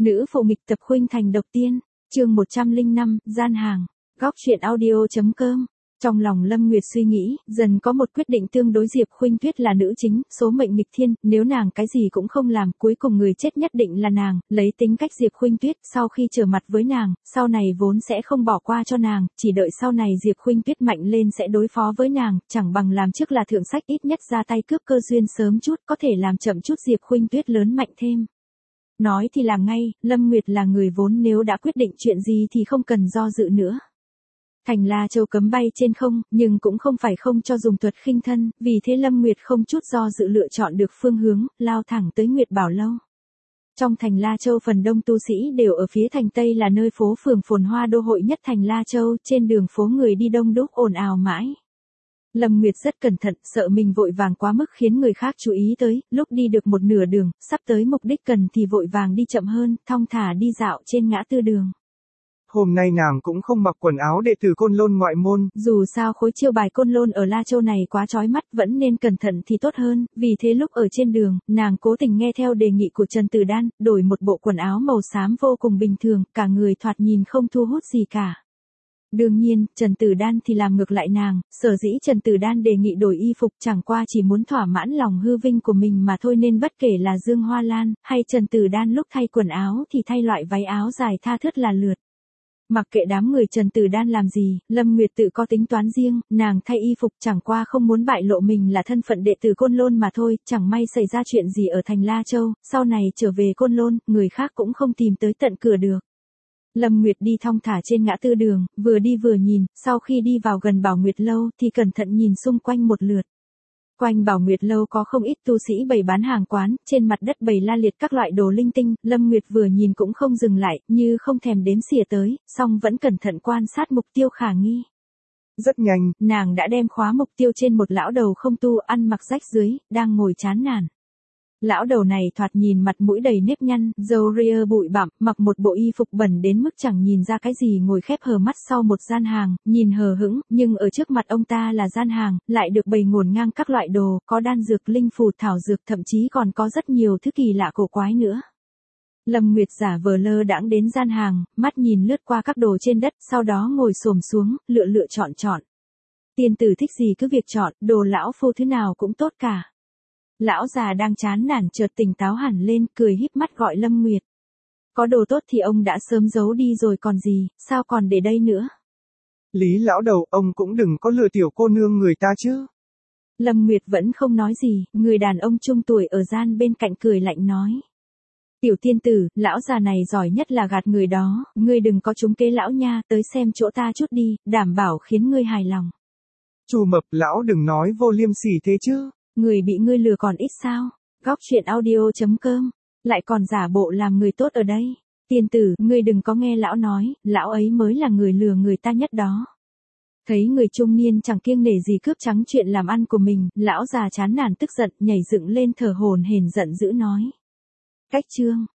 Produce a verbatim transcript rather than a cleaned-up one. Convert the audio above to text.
Nữ phụ nghịch tập khuynh thành độc tiên, chương một trăm lẻ năm, gian hàng, góc truyện audio.com. Trong lòng Lâm Nguyệt suy nghĩ, dần có một quyết định tương đối. Diệp Khuynh Tuyết là nữ chính, số mệnh nghịch thiên, nếu nàng cái gì cũng không làm, cuối cùng người chết nhất định là nàng. Lấy tính cách Diệp Khuynh Tuyết, sau khi trở mặt với nàng, sau này vốn sẽ không bỏ qua cho nàng, chỉ đợi sau này Diệp Khuynh Tuyết mạnh lên sẽ đối phó với nàng, chẳng bằng làm trước là thượng sách, ít nhất ra tay cướp cơ duyên sớm chút, có thể làm chậm chút Diệp Khuynh Tuyết lớn mạnh thêm. Nói thì làm ngay, Lâm Nguyệt là người vốn nếu đã quyết định chuyện gì thì không cần do dự nữa. Thành La Châu cấm bay trên không, nhưng cũng không phải không cho dùng thuật khinh thân, vì thế Lâm Nguyệt không chút do dự lựa chọn được phương hướng, lao thẳng tới Nguyệt Bảo Lâu. Trong thành La Châu phần đông tu sĩ đều ở phía thành Tây là nơi phố phường phồn hoa đô hội nhất thành La Châu, trên đường phố người đi đông đúc ồn ào mãi. Lâm Nguyệt rất cẩn thận, sợ mình vội vàng quá mức khiến người khác chú ý tới, lúc đi được một nửa đường, sắp tới mục đích cần thì vội vàng đi chậm hơn, thong thả đi dạo trên ngã tư đường. Hôm nay nàng cũng không mặc quần áo đệ tử Côn Lôn ngoại môn. Dù sao khối chiêu bài Côn Lôn ở La Châu này quá chói mắt, vẫn nên cẩn thận thì tốt hơn, vì thế lúc ở trên đường, nàng cố tình nghe theo đề nghị của Trần Tử Đan, đổi một bộ quần áo màu xám vô cùng bình thường, cả người thoạt nhìn không thu hút gì cả. Đương nhiên, Trần Tử Đan thì làm ngược lại nàng, sở dĩ Trần Tử Đan đề nghị đổi y phục chẳng qua chỉ muốn thỏa mãn lòng hư vinh của mình mà thôi, nên bất kể là Dương Hoa Lan, hay Trần Tử Đan lúc thay quần áo thì thay loại váy áo dài tha thướt là lượt. Mặc kệ đám người Trần Tử Đan làm gì, Lâm Nguyệt tự có tính toán riêng, nàng thay y phục chẳng qua không muốn bại lộ mình là thân phận đệ tử Côn Lôn mà thôi, chẳng may xảy ra chuyện gì ở thành La Châu, sau này trở về Côn Lôn, người khác cũng không tìm tới tận cửa được. Lâm Nguyệt đi thong thả trên ngã tư đường, vừa đi vừa nhìn, sau khi đi vào gần Bảo Nguyệt Lâu thì cẩn thận nhìn xung quanh một lượt. Quanh Bảo Nguyệt Lâu có không ít tu sĩ bày bán hàng quán, trên mặt đất bày la liệt các loại đồ linh tinh, Lâm Nguyệt vừa nhìn cũng không dừng lại, như không thèm đếm xỉa tới, song vẫn cẩn thận quan sát mục tiêu khả nghi. Rất nhanh, nàng đã đem khóa mục tiêu trên một lão đầu không tu, ăn mặc rách rưới, đang ngồi chán nản. Lão đầu này thoạt nhìn mặt mũi đầy nếp nhăn, râu ria bụi bặm, mặc một bộ y phục bẩn đến mức chẳng nhìn ra cái gì, ngồi khép hờ mắt sau một gian hàng, nhìn hờ hững, nhưng ở trước mặt ông ta là gian hàng, lại được bày ngổn ngang các loại đồ, có đan dược, linh phù, thảo dược, thậm chí còn có rất nhiều thứ kỳ lạ cổ quái nữa. Lâm Nguyệt giả vờ lơ đãng đến gian hàng, mắt nhìn lướt qua các đồ trên đất, sau đó ngồi xổm xuống, lựa lựa chọn chọn. Tiên tử thích gì cứ việc chọn, đồ lão phu thứ nào cũng tốt cả. Lão già đang chán nản chợt tỉnh táo hẳn lên, cười híp mắt gọi Lâm Nguyệt. Có đồ tốt thì ông đã sớm giấu đi rồi còn gì, sao còn để đây nữa? Lý lão đầu, ông cũng đừng có lừa tiểu cô nương người ta chứ. Lâm Nguyệt vẫn không nói gì, người đàn ông trung tuổi ở gian bên cạnh cười lạnh nói. Tiểu tiên tử, lão già này giỏi nhất là gạt người đó, ngươi đừng có trúng kế lão nha, tới xem chỗ ta chút đi, đảm bảo khiến ngươi hài lòng. Chu Mập, lão đừng nói vô liêm sỉ thế chứ. Người bị ngươi lừa còn ít sao? Góc truyện audio.com, lại còn giả bộ làm người tốt ở đây. Tiên tử, ngươi đừng có nghe lão nói, lão ấy mới là người lừa người ta nhất đó. Thấy người trung niên chẳng kiêng nể gì cướp trắng chuyện làm ăn của mình, lão già chán nản tức giận, nhảy dựng lên thở hổn hển giận dữ nói. Cách chương.